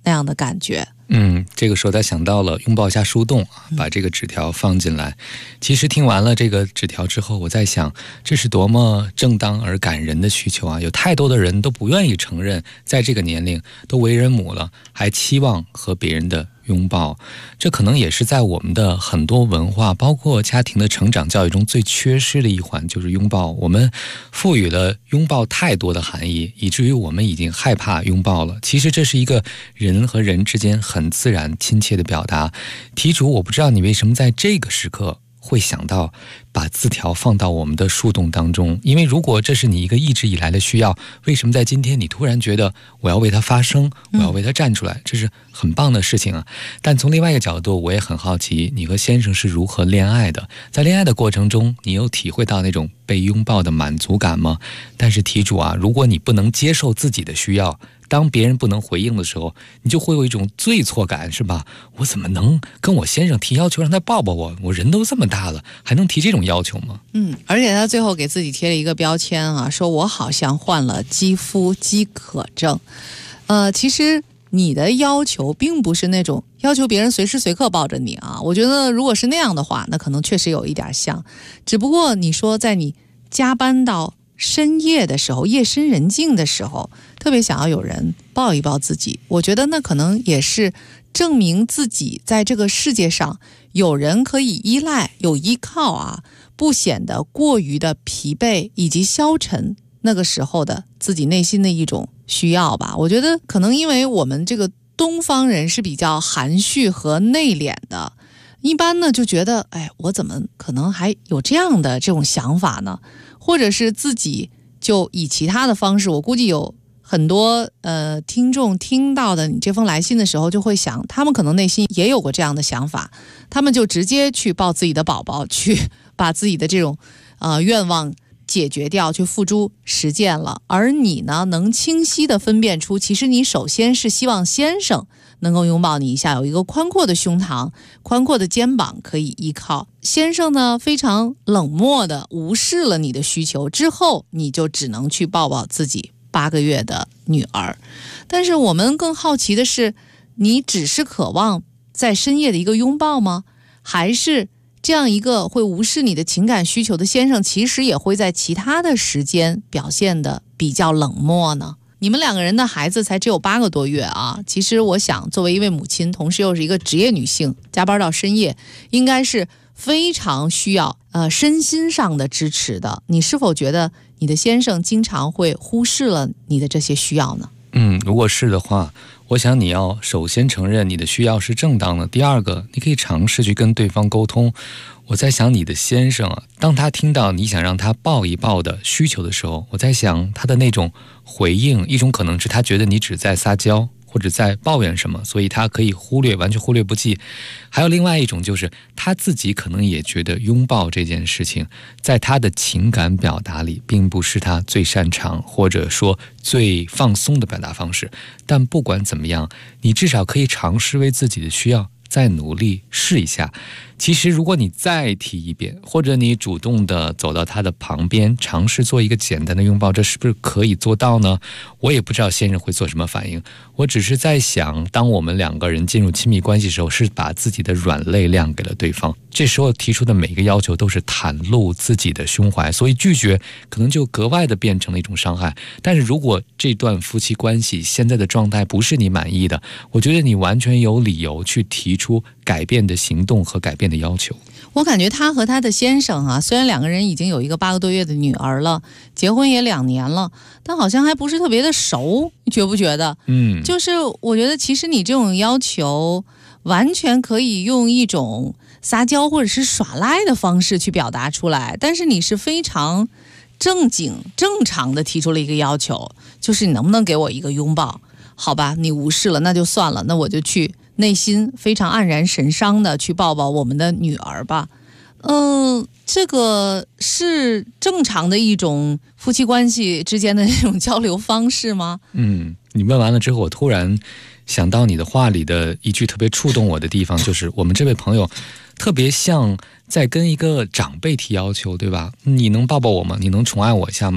那样的感觉。
这个时候他想到了拥抱加树洞，把这个纸条放进来。其实听完了这个纸条之后，我在想，这是多么正当而感人的需求啊！有太多的人都不愿意承认，在这个年龄都为人母了，还期望和别人的拥抱。这可能也是在我们的很多文化，包括家庭的成长教育中最缺失的一环，就是拥抱。我们赋予了拥抱太多的含义，以至于我们已经害怕拥抱了。其实这是一个人和人之间很自然亲切的表达。题主，我不知道你为什么在这个时刻会想到把字条放到我们的树洞当中，因为如果这是你一个一直以来的需要，为什么在今天你突然觉得我要为它发声，我要为它站出来，这是很棒的事情啊。但从另外一个角度，我也很好奇你和先生是如何恋爱的，在恋爱的过程中，你有体会到那种被拥抱的满足感吗？但是题主啊，如果你不能接受自己的需要，当别人不能回应的时候，你就会有一种罪错感，是吧？我怎么能跟我先生提要求让他抱抱我？我人都这么大了，还能提这种要求吗？
而且他最后给自己贴了一个标签啊，说我好像患了肌肤饥渴症。其实你的要求并不是那种要求别人随时随刻抱着你啊，我觉得如果是那样的话，那可能确实有一点像。只不过你说在你加班到深夜的时候，夜深人静的时候，特别想要有人抱一抱自己，我觉得那可能也是证明自己在这个世界上有人可以依赖，有依靠啊，不显得过于的疲惫以及消沉，那个时候的自己内心的一种需要吧。我觉得可能因为我们这个东方人是比较含蓄和内敛的，一般呢就觉得我怎么可能还有这样的这种想法呢？或者是自己就以其他的方式，我估计有很多听众听到的你这封来信的时候，就会想他们可能内心也有过这样的想法，他们就直接去抱自己的宝宝，去把自己的这种愿望解决掉，去付诸实践了。而你呢，能清晰地分辨出，其实你首先是希望先生能够拥抱你一下，有一个宽阔的胸膛，宽阔的肩膀可以依靠。先生呢，非常冷漠地无视了你的需求之后，你就只能去抱抱自己8个月的女儿。但是我们更好奇的是，你只是渴望在深夜的一个拥抱吗？还是这样一个会无视你的情感需求的先生，其实也会在其他的时间表现得比较冷漠呢？你们2个人的孩子才只有8个多月啊，其实我想作为一位母亲，同时又是一个职业女性，加班到深夜，应该是非常需要身心上的支持的。你是否觉得你的先生经常会忽视了你的这些需要呢？
如果是的话，我想你要首先承认你的需要是正当的。第二个，你可以尝试去跟对方沟通。我在想你的先生啊，当他听到你想让他抱一抱的需求的时候，我在想他的那种回应，一种可能是他觉得你只在撒娇或者在抱怨什么，所以他可以完全忽略不计。还有另外一种就是他自己可能也觉得拥抱这件事情在他的情感表达里并不是他最擅长或者说最放松的表达方式。但不管怎么样，你至少可以尝试为自己的需要再努力试一下。其实如果你再提一遍，或者你主动的走到他的旁边，尝试做一个简单的拥抱，这是不是可以做到呢？我也不知道先生会做什么反应，我只是在想，当我们2个人进入亲密关系的时候，是把自己的软肋亮给了对方，这时候提出的每个要求都是袒露自己的胸怀，所以拒绝可能就格外的变成了一种伤害。但是如果这段夫妻关系现在的状态不是你满意的，我觉得你完全有理由去提出改变的行动和改变的要求。
我感觉他和他的先生啊，虽然2个人已经有一个8个多月的女儿了，结婚也2年了，但好像还不是特别的熟，你觉不觉得？就是我觉得其实你这种要求完全可以用一种撒娇或者是耍赖的方式去表达出来，但是你是非常正经正常的提出了一个要求，就是你能不能给我一个拥抱？好吧，你无视了那就算了，那我就去内心非常黯然神伤的去抱抱我们的女儿吧。这个是正常的一种夫妻关系之间的那种交流方式吗？
你问完了之后，我突然想到你的话里的一句特别触动我的地方，就是我们这位朋友特别像在跟一个长辈提要求，对吧？你能抱抱我吗？你能宠爱我一下吗？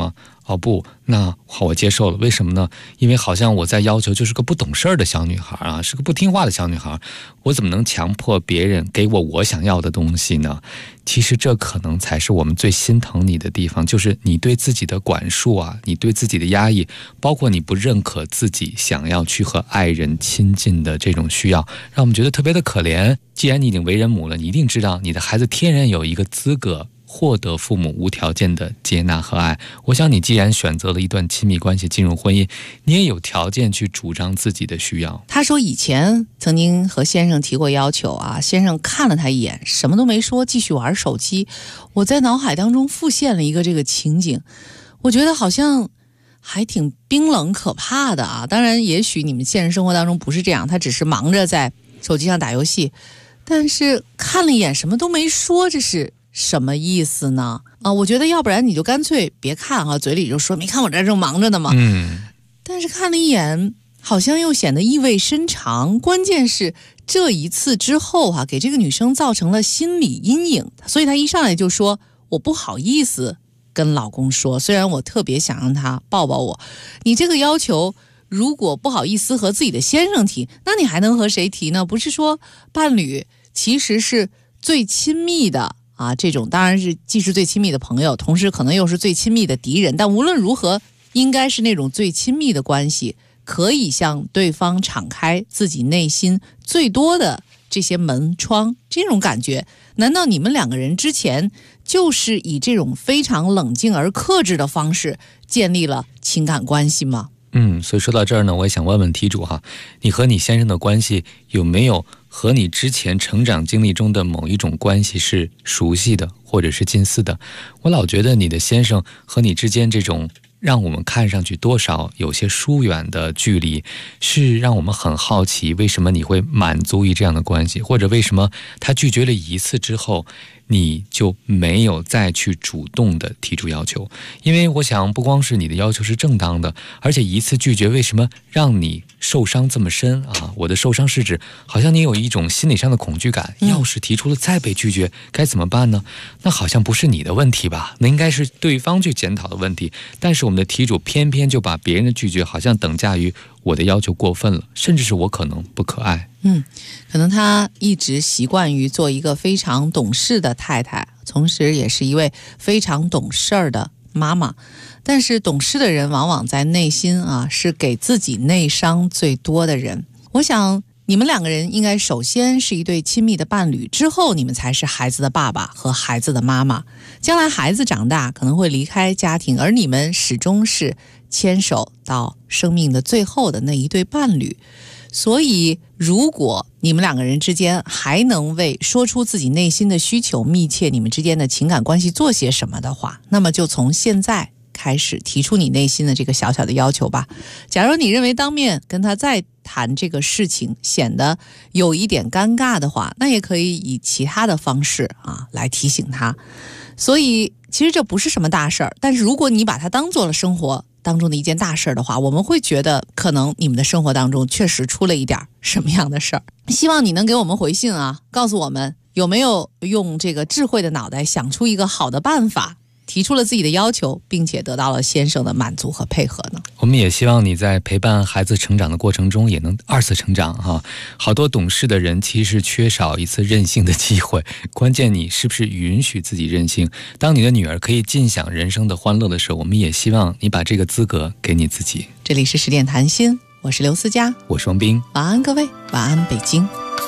哦不，那好，我接受了。为什么呢？因为好像我在要求就是个不懂事儿的小女孩啊，是个不听话的小女孩，我怎么能强迫别人给我想要的东西呢？其实这可能才是我们最心疼你的地方，就是你对自己的管束啊，你对自己的压抑，包括你不认可自己想要去和爱人亲近的这种需要，让我们觉得特别的可怜。既然你已经为人母了，你一定知道你的孩子天然有一个资格获得父母无条件的接纳和爱。我想你既然选择了一段亲密关系进入婚姻，你也有条件去主张自己的需要。
他说以前曾经和先生提过要求啊，先生看了他一眼，什么都没说，继续玩手机。我在脑海当中复现了一个这个情景，我觉得好像还挺冰冷可怕的啊。当然也许你们现实生活当中不是这样，他只是忙着在手机上打游戏，但是看了一眼什么都没说，这是什么意思呢？我觉得要不然你就干脆别看啊，嘴里就说没看我这正忙着呢嘛。但是看了一眼好像又显得意味深长，关键是这一次之后给这个女生造成了心理阴影，所以她一上来就说我不好意思跟老公说，虽然我特别想让他抱抱我。你这个要求如果不好意思和自己的先生提，那你还能和谁提呢？不是说伴侣其实是最亲密的这种当然是既是最亲密的朋友，同时可能又是最亲密的敌人，但无论如何应该是那种最亲密的关系，可以向对方敞开自己内心最多的这些门窗，这种感觉。难道你们两个人之前就是以这种非常冷静而克制的方式建立了情感关系吗？
所以说到这儿呢，我也想问问题主你和你先生的关系有没有和你之前成长经历中的某一种关系是熟悉的或者是近似的？我老觉得你的先生和你之间这种让我们看上去多少有些疏远的距离，是让我们很好奇为什么你会满足于这样的关系，或者为什么他拒绝了一次之后你就没有再去主动的提出要求。因为我想不光是你的要求是正当的，而且一次拒绝为什么让你受伤这么深我的受伤是指好像你有一种心理上的恐惧感，要是提出了再被拒绝该怎么办呢？那好像不是你的问题吧，那应该是对方去检讨的问题。但是我们的题主偏偏就把别人的拒绝好像等价于我的要求过分了，甚至是我可能不可爱。
可能他一直习惯于做一个非常懂事的太太，同时也是一位非常懂事儿的妈妈。但是懂事的人往往在内心是给自己内伤最多的人。我想你们两个人应该首先是一对亲密的伴侣，之后你们才是孩子的爸爸和孩子的妈妈。将来孩子长大可能会离开家庭，而你们始终是牵手到生命的最后的那一对伴侣。所以如果你们两个人之间还能为说出自己内心的需求密切你们之间的情感关系做些什么的话，那么就从现在开始提出你内心的这个小小的要求吧。假如你认为当面跟他再谈这个事情显得有一点尴尬的话，那也可以以其他的方式来提醒他。所以其实这不是什么大事儿，但是如果你把它当做了生活当中的一件大事的话，我们会觉得可能你们的生活当中确实出了一点什么样的事儿。希望你能给我们回信告诉我们有没有用这个智慧的脑袋想出一个好的办法，提出了自己的要求，并且得到了先生的满足和配合呢？
我们也希望你在陪伴孩子成长的过程中也能二次成长好多懂事的人其实缺少一次任性的机会，关键你是不是允许自己任性。当你的女儿可以尽享人生的欢乐的时候，我们也希望你把这个资格给你自己。
这里是10点谈心，我是刘思佳，
我是王斌。
晚安各位，晚安北京。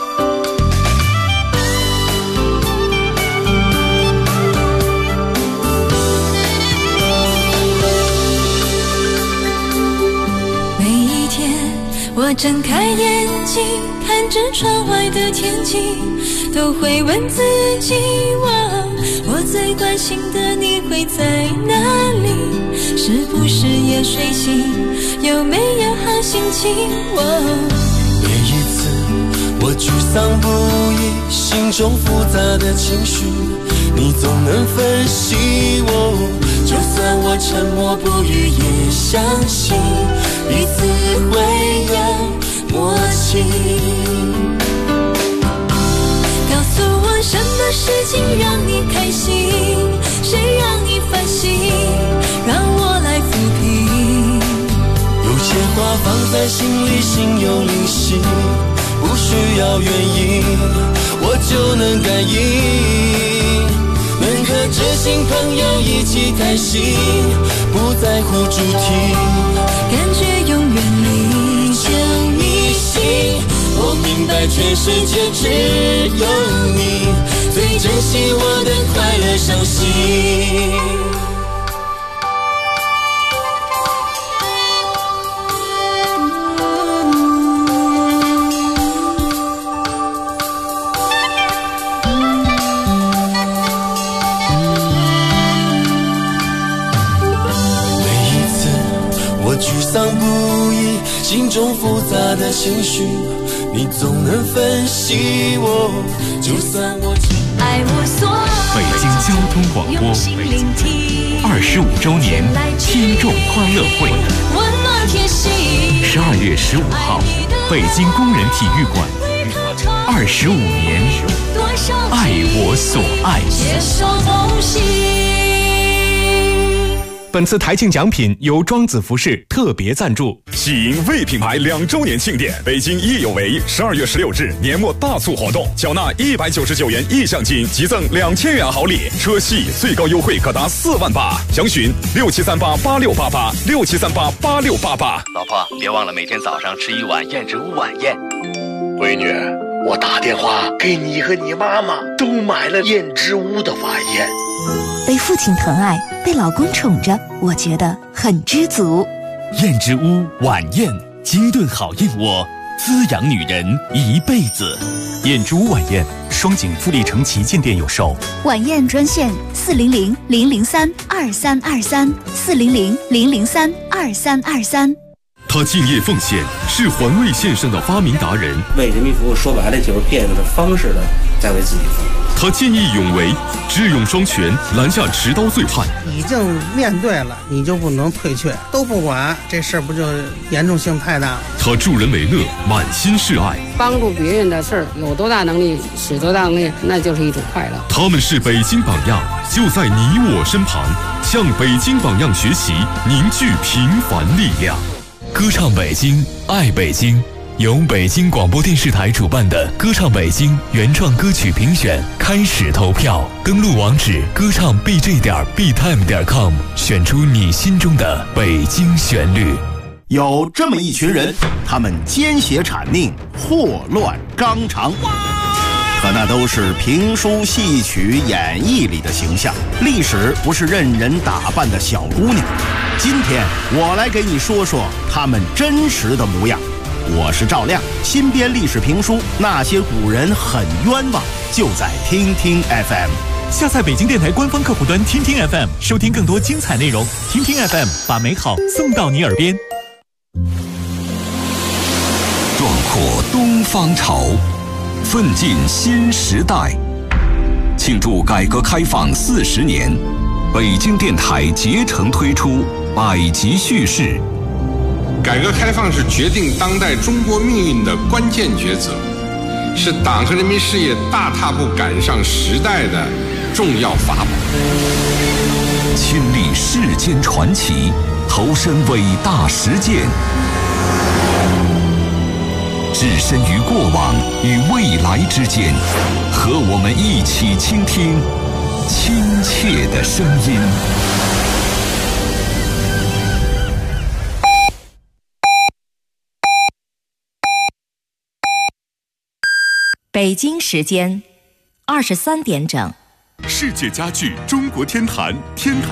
我睁开眼睛，看着窗外的天气，都会问自己，我最关心的你会在哪里？是不是也睡醒？有没有好心情？
每一次我沮丧不已，心中复杂的情绪，你总能分析我。就算我沉默不语，也相信彼此会有默契。
告诉我什么事情让你开心，谁让你烦心，让我来负
放在心里，心有灵犀，不需要原因，我就能感应。能和知心朋友一起开心，不在乎主题，
感觉永远你
就你心。我明白全世界只有你最珍惜我的快乐伤心。沮丧不已，心中复杂的情绪，你总能分析我。就算我
爱我所
北京交通广播25周年听众欢乐会
温暖贴心
，12月15号，北京工人体育馆，25年，爱我所爱，
携手同行。
本次台庆奖品由庄子服饰特别赞助。
喜迎魏品牌2周年庆典，北京益有为12月16日年末大促活动，缴纳199元意向金，即赠2000元好礼，车系最高优惠可达4万8。详询67388688，67388688。
老婆，别忘了每天早上吃一碗燕之屋晚宴。
闺女，我打电话给你和你妈妈都买了燕之屋的晚宴。
被父亲疼爱，被老公宠着，我觉得很知足。
燕之屋晚宴，精炖好燕窝，滋养女人一辈子。
燕之屋晚宴，双井富力城旗舰店有售。
晚宴专线400-003-2323，400-003-2323。
他敬业奉献，是环卫线上的发明达人。
为人民服务，说白了就是变着方式的在为自己服务。
他见义勇为，智勇双全，拦下持刀罪犯。
已经面对了，你就不能退却，都不管，这事儿不就严重性太大了？
他助人为乐，满心是爱，
帮助别人的事儿，有多大能力使多大能力，那就是一种快乐。
他们是北京榜样，就在你我身旁，向北京榜样学习，凝聚平凡力量。
歌唱北京，爱北京，由北京广播电视台主办的歌唱北京原创歌曲评选开始投票，登录网址歌唱 bj.btime.com， 选出你心中的北京旋律。
有这么一群人，他们奸邪谄佞，祸乱纲常，可那都是评书戏曲演绎里的形象，历史不是任人打扮的小姑娘。今天我来给你说说他们真实的模样。我是赵亮，新编历史评书《那些古人很冤枉》，就在听听 FM。
下载北京电台官方客户端听听 FM， 收听更多精彩内容。听听 FM， 把美好送到你耳边。
壮阔东方潮，奋进新时代。庆祝改革开放40年，北京电台竭诚推出百集叙事。
改革开放是决定当代中国命运的关键抉择，是党和人民事业大踏步赶上时代的重要法宝。
亲历世间传奇，投身伟大实践，置身于过往与未来之间，和我们一起倾听亲切的声音。
北京时间23点整。
世界家具中国天坛